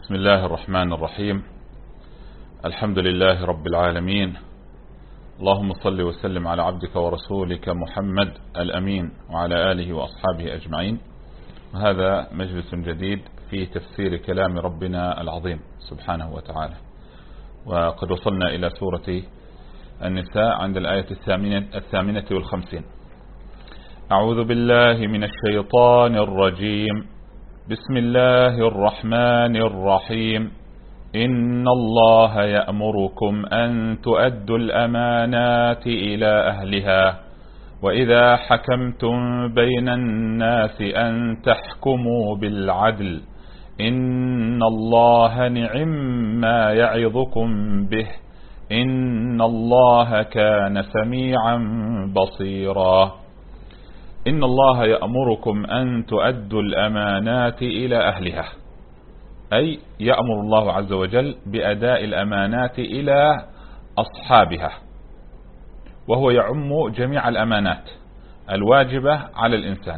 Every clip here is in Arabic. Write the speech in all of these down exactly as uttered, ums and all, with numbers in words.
بسم الله الرحمن الرحيم. الحمد لله رب العالمين. اللهم صل وسلم على عبدك ورسولك محمد الأمين وعلى آله وأصحابه أجمعين. وهذا مجلس جديد في تفسير كلام ربنا العظيم سبحانه وتعالى. وقد وصلنا إلى سورة النساء عند الآية الثامنة, الثامنة والخمسين. أعوذ بالله من الشيطان الرجيم. بسم الله الرحمن الرحيم. إن الله يأمركم أن تؤدوا الأمانات إلى أهلها وإذا حكمتم بين الناس أن تحكموا بالعدل إن الله نعم ما يعظكم به إن الله كان سميعا بصيرا. إن الله يأمركم أن تؤدوا الأمانات إلى أهلها، أي يأمر الله عز وجل بأداء الأمانات إلى أصحابها، وهو يعم جميع الأمانات الواجبة على الإنسان.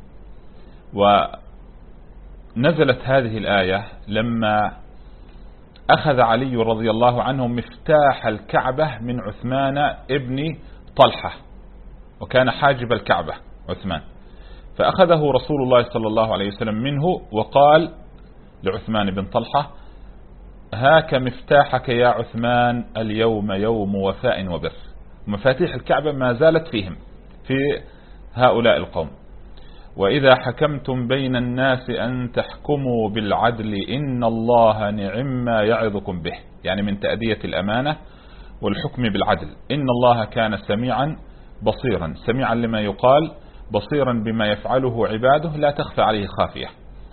ونزلت هذه الآية لما أخذ علي رضي الله عنه مفتاح الكعبة من عثمان ابن طلحة، وكان حاجب الكعبة عثمان، فأخذه رسول الله صلى الله عليه وسلم منه وقال لعثمان بن طلحة: هاك مفتاحك يا عثمان، اليوم يوم وفاء وبر. مفاتيح الكعبة ما زالت فيهم، في هؤلاء القوم. وإذا حكمتم بين الناس أن تحكموا بالعدل إن الله نعم ما يعظكم به، يعني من تأدية الأمانة والحكم بالعدل. إن الله كان سميعا بصيرا، سميعا لما يقال، بصيرا بما يفعله عباده، لا تخفى عليه خافية.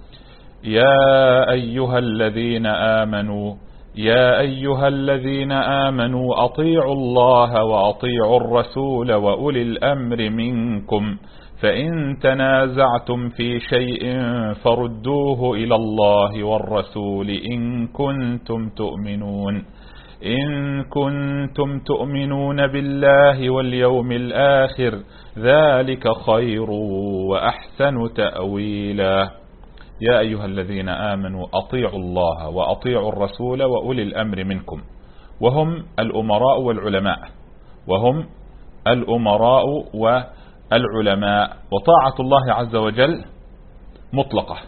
يا أيها الذين آمنوا يا أيها الذين آمنوا أطيعوا الله وأطيعوا الرسول وأولي الأمر منكم فإن تنازعتم في شيء فردوه إلى الله والرسول إن كنتم تؤمنون إن كنتم تؤمنون بالله واليوم الآخر ذلك خير وأحسن تأويلا. يا أيها الذين آمنوا أطيعوا الله وأطيعوا الرسول وأولي الأمر منكم، وهم الأمراء والعلماء وهم الأمراء والعلماء وطاعة الله عز وجل مطلقة،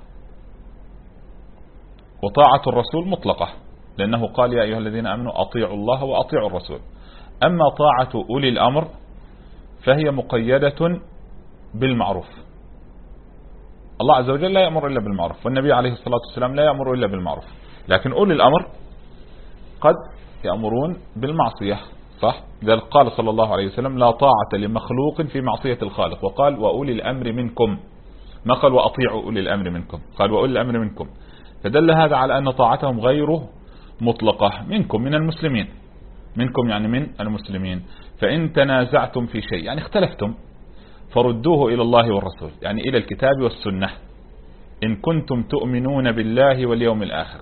وطاعة الرسول مطلقة، لأنه قال: يا أيها الذين آمنوا أطيعوا الله وأطيعوا الرسول. أما طاعة أولي الأمر فهي مقيدة بالمعروف. الله عز وجل لا يأمر إلا بالمعروف، والنبي عليه الصلاة والسلام لا يأمر إلا بالمعروف، لكن أولي الأمر قد يأمرون بالمعصية، صح؟ ذلك قال صلى الله عليه وسلم: لا طاعة لمخلوق في معصية الخالق، وقال: وأولي الأمر منكم، ما قال وأطيعوا أولي الأمر منكم، قال وأولي الأمر منكم، فدل هذا على أن طاعتهم غير مطلقة. منكم من المسلمين، منكم يعني من المسلمين. فإن تنازعتم في شيء يعني اختلفتم فردوه إلى الله والرسول، يعني إلى الكتاب والسنة، إن كنتم تؤمنون بالله واليوم الآخر.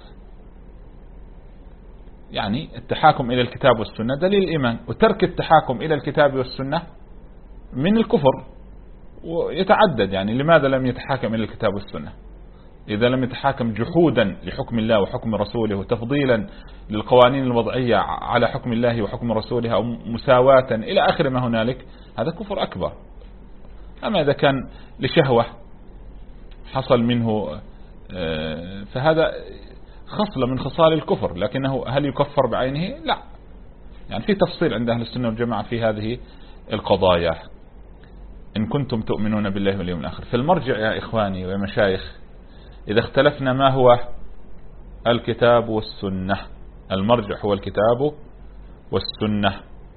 يعني التحاكم إلى الكتاب والسنة دليل الإيمان، وترك التحاكم إلى الكتاب والسنة من الكفر. ويتعدد، يعني لماذا لم يتحاكم إلى الكتاب والسنة؟ إذا لم يتحاكم جحودا لحكم الله وحكم رسوله وتفضيلا للقوانين الوضعية على حكم الله وحكم رسوله أو مساواة إلى آخر ما هنالك، هذا كفر أكبر. أما إذا كان لشهوة حصل منه فهذا خصلة من خصال الكفر، لكنه هل يكفر بعينه؟ لا. يعني في تفصيل عند أهل السنة والجماعة في هذه القضايا. إن كنتم تؤمنون بالله واليوم الآخر. في المرجع يا إخواني ويا مشايخ، إذا اختلفنا ما هو الكتاب والسنة، المرجع هو الكتاب والسنة.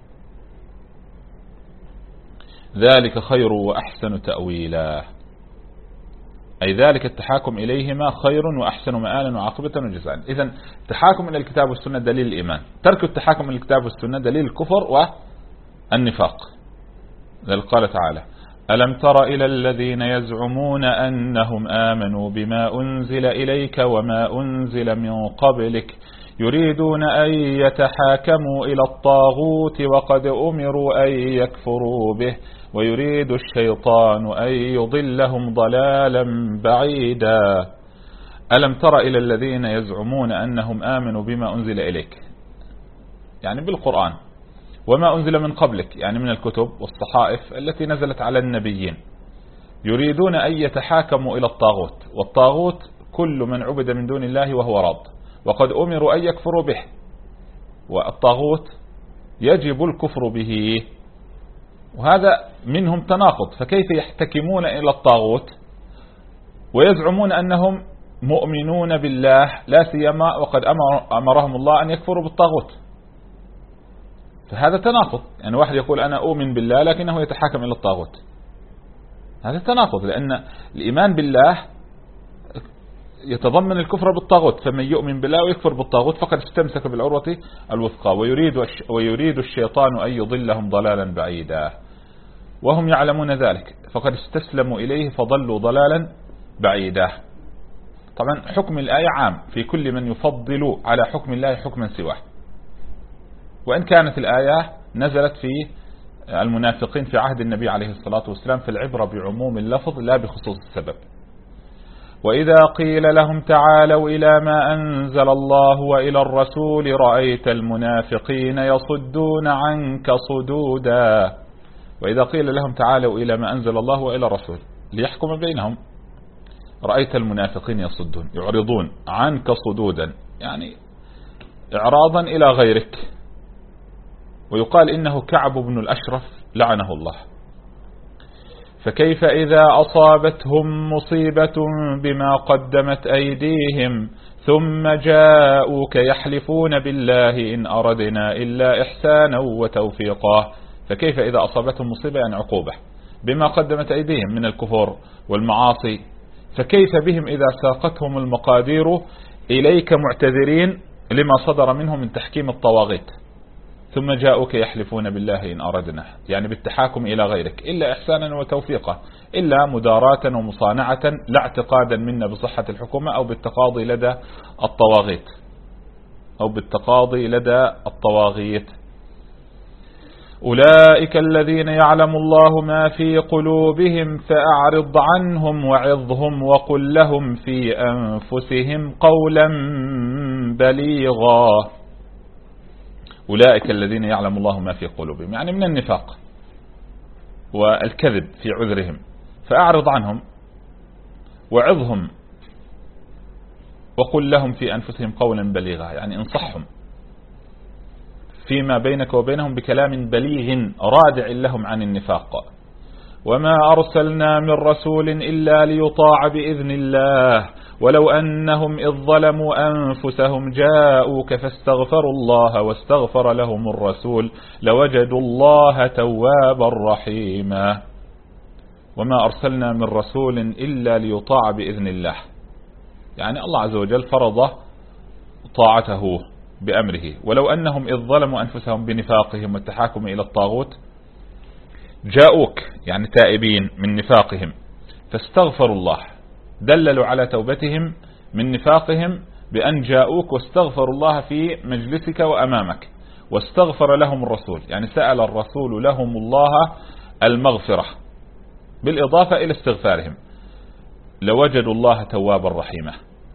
ذلك خير وأحسن تأويلا، أي ذلك التحاكم إليهما خير وأحسن مآلا وعاقبة وجزاء. إذن التحاكم إلى الكتاب والسنة دليل الإيمان، ترك التحاكم إلى الكتاب والسنة دليل الكفر والنفاق. ذلك قال تعالى: ألم تر إلى الذين يزعمون أنهم آمنوا بما أنزل إليك وما أنزل من قبلك يريدون أن يتحاكموا إلى الطاغوت وقد أمروا أن يكفروا به ويريد الشيطان أن يضلهم ضلالا بعيدا. ألم تر إلى الذين يزعمون أنهم آمنوا بما أنزل إليك، يعني بالقرآن، وما أنزل من قبلك، يعني من الكتب والصحائف التي نزلت على النبيين، يريدون أن يتحاكموا إلى الطاغوت، والطاغوت كل من عبد من دون الله وهو راض، وقد أمروا أن يكفروا به، والطاغوت يجب الكفر به، وهذا منهم تناقض. فكيف يحتكمون إلى الطاغوت ويزعمون أنهم مؤمنون بالله، لا سيما وقد أمر أمرهم الله أن يكفروا بالطاغوت؟ فهذا تناقض. يعني واحد يقول أنا أؤمن بالله لكنه يتحاكم إلى الطاغوت، هذا تناقض، لأن الإيمان بالله يتضمن الكفر بالطاغوت، فمن يؤمن بالله ويكفر بالطاغوت فقد استمسك بالعروة الوثقى، ويريد ويريد الشيطان أن يضلهم ضلالا بعيدا، وهم يعلمون ذلك، فقد استسلموا إليه فضلوا ضلالا بعيدا. طبعا حكم الآية عام في كل من يفضل على حكم الله حكما سواه، وإن كانت الآية نزلت في المنافقين في عهد النبي عليه الصلاة والسلام، في العبرة بعموم اللفظ لا بخصوص السبب. وإذا قيل لهم تعالوا إلى ما أنزل الله وإلى الرسول رأيت المنافقين يصدون عنك صدودا. وإذا قيل لهم تعالوا إلى ما أنزل الله وإلى الرسول ليحكم بينهم، رأيت المنافقين يصدون، يعرضون عنك صدودا، يعني إعراضا إلى غيرك. ويقال إنه كعب بن الأشرف لعنه الله. فكيف إذا أصابتهم مصيبة بما قدمت أيديهم ثم جاءوك يحلفون بالله إن أردنا إلا إحسانا وتوفيقا. فكيف إذا أصابتهم مصيبة، يعني عقوبة بما قدمت أيديهم من الكفر والمعاصي، فكيف بهم إذا ساقتهم المقادير إليك معتذرين لما صدر منهم من تحكيم الطواغيت، ثم جاءوك يحلفون بالله إن أردنا، يعني بالتحاكم إلى غيرك إلا إحسانا وتوفيقا، إلا مداراة ومصانعة، لا اعتقادا منا بصحة الحكومة أو بالتقاضي لدى الطواغيت أو بالتقاضي لدى الطواغيت. أولئك الذين يعلم الله ما في قلوبهم فأعرض عنهم وعظهم وقل لهم في أنفسهم قولا بليغا. أولئك الذين يعلم الله ما في قلوبهم، يعني من النفاق والكذب في عذرهم، فأعرض عنهم وعظهم وقل لهم في أنفسهم قولا بليغا، يعني انصحهم فيما بينك وبينهم بكلام بليغ رادع لهم عن النفاق. وما أرسلنا من رسول إلا ليطاع بإذن الله ولو أنهم إذ ظلموا أنفسهم جاءوك فاستغفروا الله واستغفر لهم الرسول لوجدوا الله توابا رحيما. وما أرسلنا من رسول إلا ليطاع بإذن الله، يعني الله عز وجل فرض طاعته بأمره. ولو أنهم إذ ظلموا أنفسهم بنفاقهم والتحاكم إلى الطاغوت جاءوك، يعني تائبين من نفاقهم، فاستغفروا الله، دللوا على توبتهم من نفاقهم بأن جاءوك واستغفروا الله في مجلسك وأمامك، واستغفر لهم الرسول، يعني سأل الرسول لهم الله المغفرة بالإضافة إلى استغفارهم، لوجدوا الله توابا رحيما.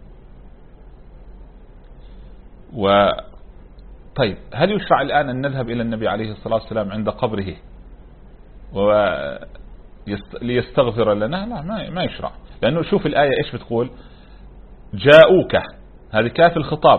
و طيب هل يشرع الآن أن نذهب إلى النبي عليه الصلاة والسلام عند قبره ليستغفر لنا؟ لا، ما يشرع، لأنه شوف الآية إيش بتقول، جاءوك، هذه كاف الخطاب،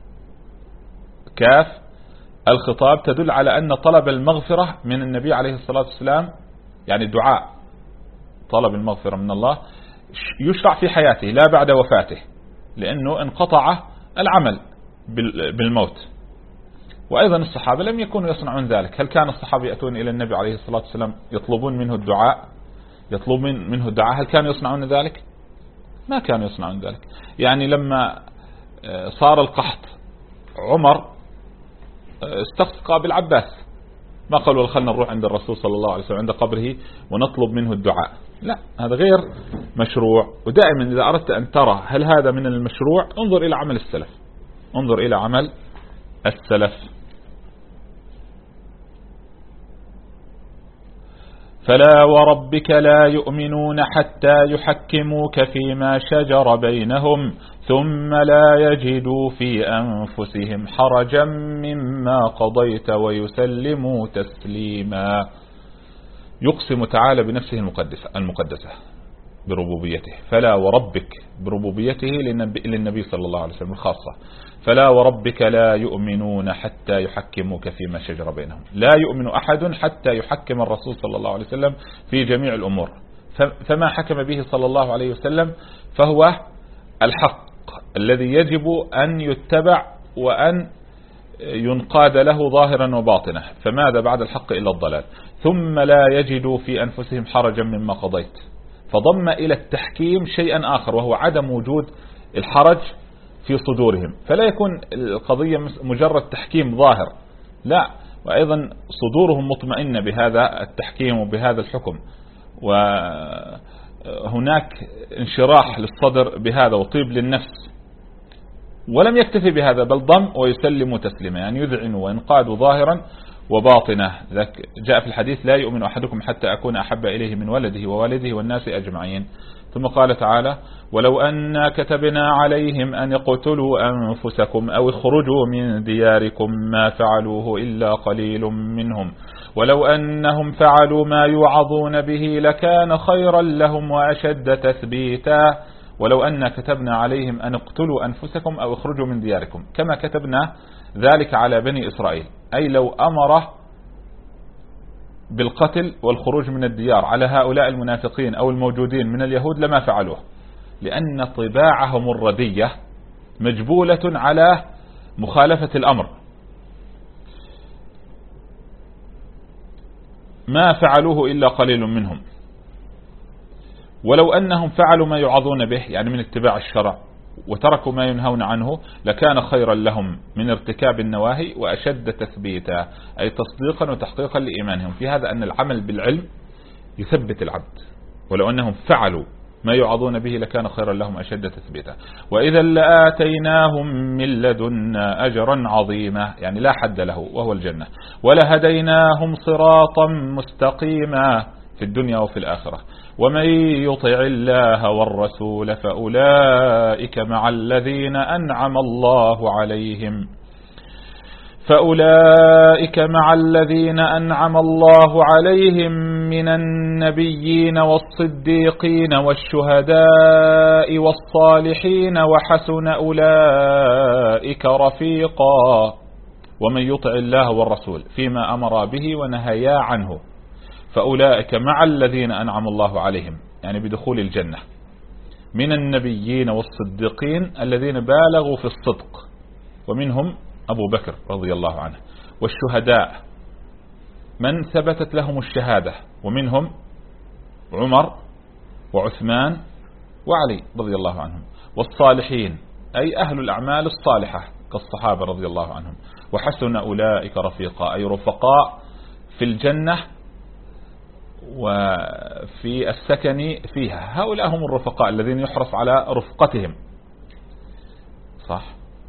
كاف الخطاب تدل على أن طلب المغفرة من النبي عليه الصلاة والسلام، يعني الدعاء طلب المغفرة من الله يشرع في حياته لا بعد وفاته، لأنه انقطع العمل بالموت. وأيضا الصحابة لم يكونوا يصنعون ذلك. هل كان الصحابة يأتون إلى النبي عليه الصلاة والسلام يطلبون منه الدعاء يطلبون منه الدعاء هل كانوا يصنعون ذلك؟ ما كانوا يصنعون ذلك. يعني لما صار القحط عمر استسقى بالعباس، ما قالوا خلنا نروح عند الرسول صلى الله عليه وسلم عند قبره ونطلب منه الدعاء، لا، هذا غير مشروع. ودائما إذا أردت أن ترى هل هذا من المشروع انظر إلى عمل السلف، انظر إلى عمل السلف. فلا وربك لا يؤمنون حتى يحكموك فيما شجر بينهم ثم لا يجدوا في أنفسهم حرجا مما قضيت ويسلموا تسليما. يقسم تعالى بنفسه المقدسة, المقدسة بربوبيته، فلا وربك بربوبيته للنبي صلى الله عليه وسلم الخاصة. فلا وربك لا يؤمنون حتى يحكموك فيما شجر بينهم. لا يؤمن أحد حتى يحكم الرسول صلى الله عليه وسلم في جميع الأمور، فما حكم به صلى الله عليه وسلم فهو الحق الذي يجب أن يتبع وأن ينقاد له ظاهرا وباطنه. فماذا بعد الحق إلا الضلال. ثم لا يجدوا في أنفسهم حرجا مما قضيت، فضم إلى التحكيم شيئا آخر وهو عدم وجود الحرج في صدورهم، فلا يكون القضية مجرد تحكيم ظاهر، لا، وأيضا صدورهم مطمئنة بهذا التحكيم وبهذا الحكم، وهناك انشراح للصدر بهذا وطيب للنفس. ولم يكتفي بهذا بل ضم ويسلم تسليما، يعني يذعن وينقاد ظاهرا وباطنه. ذاك جاء في الحديث لا يؤمن أحدكم حتى أكون أحب إليه من ولده ووالده والناس أجمعين. ثم قال تعالى ولو أن كتبنا عليهم أن اقتلوا أنفسكم أو اخرجوا من دياركم ما فعلوه إلا قليل منهم ولو أنهم فعلوا ما يوعظون به لكان خيرا لهم وأشد تثبيتا. ولو أن كتبنا عليهم أن اقتلوا أنفسكم أو اخرجوا من دياركم، كما كتبنا ذلك على بني إسرائيل، أي لو أمر بالقتل والخروج من الديار على هؤلاء المنافقين أو الموجودين من اليهود لما فعلوه، لأن طباعهم الردية مجبولة على مخالفة الأمر. ما فعلوه إلا قليل منهم. ولو أنهم فعلوا ما يعظون به، يعني من اتباع الشرع، وتركوا ما ينهون عنه لكان خيرا لهم من ارتكاب النواهي وأشد تثبيتا، أي تصديقا وتحقيقا لإيمانهم. في هذا أن العمل بالعلم يثبت العبد، ولو أنهم فعلوا ما يعظون به لكان خيرا لهم أشد تثبيتا. وإذا لآتيناهم من لدنا أجرا عظيما، يعني لا حد له وهو الجنة، ولهديناهم صراطا مستقيما في الدنيا وفي الآخرة. ومن يطع الله والرسول فأولئك مع الذين أنعم الله عليهم فأولئك مع الذين أنعم الله عليهم من النبيين والصديقين والشهداء والصالحين وحسن أولئك رفيقا. ومن يطع الله والرسول فيما أمر به ونهيا عنه فأولئك مع الذين أنعم الله عليهم، يعني بدخول الجنة، من النبيين والصديقين الذين بالغوا في الصدق، ومنهم أبو بكر رضي الله عنه، والشهداء من ثبتت لهم الشهادة، ومنهم عمر وعثمان وعلي رضي الله عنهم، والصالحين أي أهل الأعمال الصالحة كالصحابة رضي الله عنهم، وحسن أولئك رفيقا أي رفقاء في الجنة وفي السكن فيها. هؤلاء هم الرفقاء الذين يحرص على رفقتهم، صح.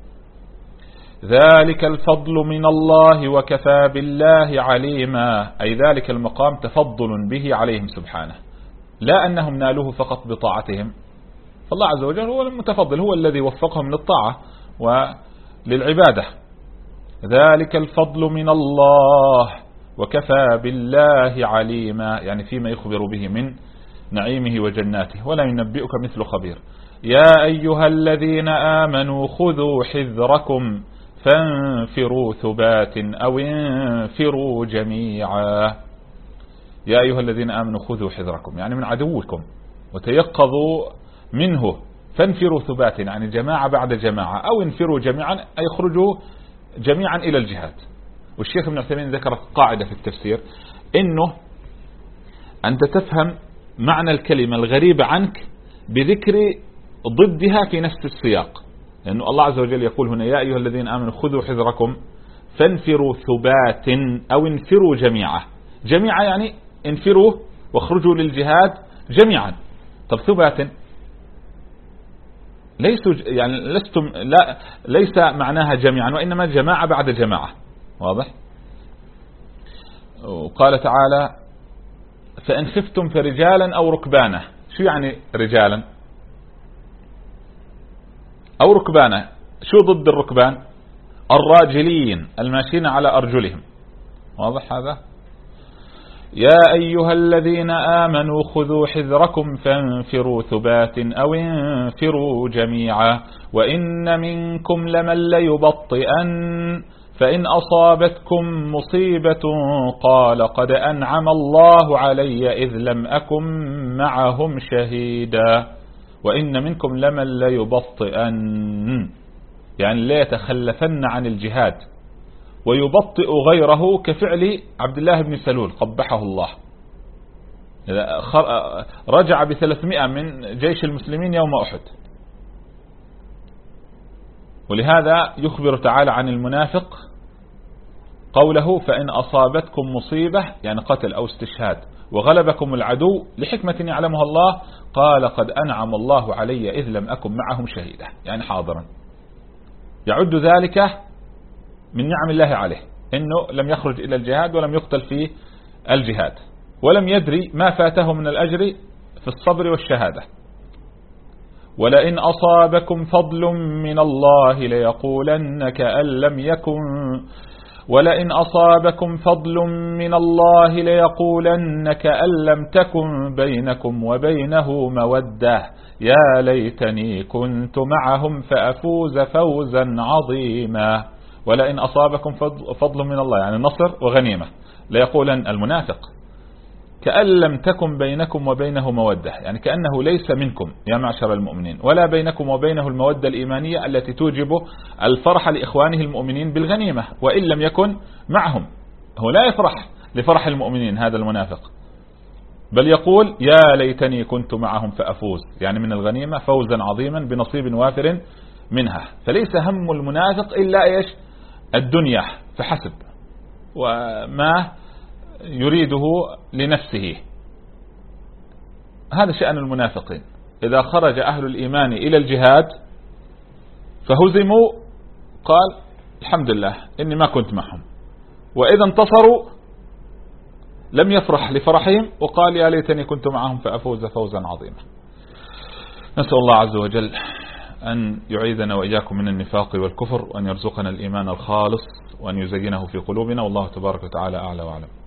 ذلك الفضل من الله وكفى بالله عليما، أي ذلك المقام تفضل به عليهم سبحانه، لا أنهم نالوه فقط بطاعتهم، فالله عز وجل هو المتفضل، هو الذي وفقهم للطاعة وللعبادة. ذلك الفضل من الله وكفى بالله عليما، يعني فيما يخبر به من نعيمه وجناته، ولا ينبئك مثل خبير. يا أيها الذين آمنوا خذوا حذركم فانفروا ثبات أو انفروا جميعا. يا أيها الذين آمنوا خذوا حذركم، يعني من عدوكم، وتيقظوا منه. فانفروا ثبات يعني جماعة بعد جماعة، أو انفروا جميعا أي اخرجوا جميعا إلى الجهاد. والشيخ ابن عثيمين ذكر قاعدة في التفسير، إنه أنت تفهم معنى الكلمة الغريبة عنك بذكر ضدها في نفس السياق، لأنه الله عز وجل يقول هنا يا أيها الذين آمنوا خذوا حذركم فانفروا ثبات أو انفروا جميعا. جميعا يعني انفروا واخرجوا للجهاد جميعا. طب ثبات ليسوا يعني لستم لا ليس معناها جميعا، وإنما جماعة بعد جماعة، واضح. وقال تعالى فإن خفتم فرجالا أو ركبانا. شو يعني رجالا أو ركبانا؟ شو ضد الركبان؟ الراجلين الماشيين على أرجلهم. واضح هذا؟ يا أيها الذين آمنوا خذوا حذركم فانفروا ثبات أو انفروا جميعا وإن منكم لمن ليبطئن فإن أصابتكم مصيبة قال قد أنعم الله علي إذ لم أكن معهم شهيدا وإن منكم لمن ليبطئن، يعني لا يتخلفن عن الجهاد ويبطئ غيره كفعل عبد الله بن سلول قبحه الله، رجع بثلاثمائة من جيش المسلمين يوم أحد. ولهذا يخبر تعالى عن المنافق قوله فإن أصابتكم مصيبة يعني قتل أو استشهاد وغلبكم العدو لحكمة يعلمها الله قال قد أنعم الله علي إذ لم أكن معهم شهيدا، يعني حاضرا، يعد ذلك من نعم الله عليه إنه لم يخرج إلى الجهاد ولم يقتل في الجهاد ولم يدري ما فاته من الأجر في الصبر والشهادة. ولئن أصابكم فضل من الله ليقولن كأن لم يكن ولئن أصابكم فضل من الله ليقولن كأن لم تكن بينكم وبينه مودة يا ليتني كنت معهم فأفوز فوزا عظيما. ولئن أصابكم فضل من الله يعني نصر وغنيمة، ليقولن المنافق كأن لم تكن بينكم وبينه مودة، يعني كأنه ليس منكم يا معشر المؤمنين ولا بينكم وبينه المودة الإيمانية التي توجب الفرح لإخوانه المؤمنين بالغنيمة، وإن لم يكن معهم هو لا يفرح لفرح المؤمنين هذا المنافق، بل يقول يا ليتني كنت معهم فأفوز، يعني من الغنيمة فوزا عظيما بنصيب وافر منها. فليس هم المنافق إلا إيش؟ الدنيا فحسب وما يريده لنفسه. هذا شأن المنافقين، إذا خرج أهل الإيمان إلى الجهاد فهزموا قال الحمد لله إني ما كنت معهم، وإذا انتصروا لم يفرح لفرحهم وقال يا ليتني كنت معهم فأفوز فوزا عظيما. نسأل الله عز وجل أن يعيذنا وإياكم من النفاق والكفر وأن يرزقنا الإيمان الخالص وأن يزينه في قلوبنا، والله تبارك وتعالى أعلى وأعلم.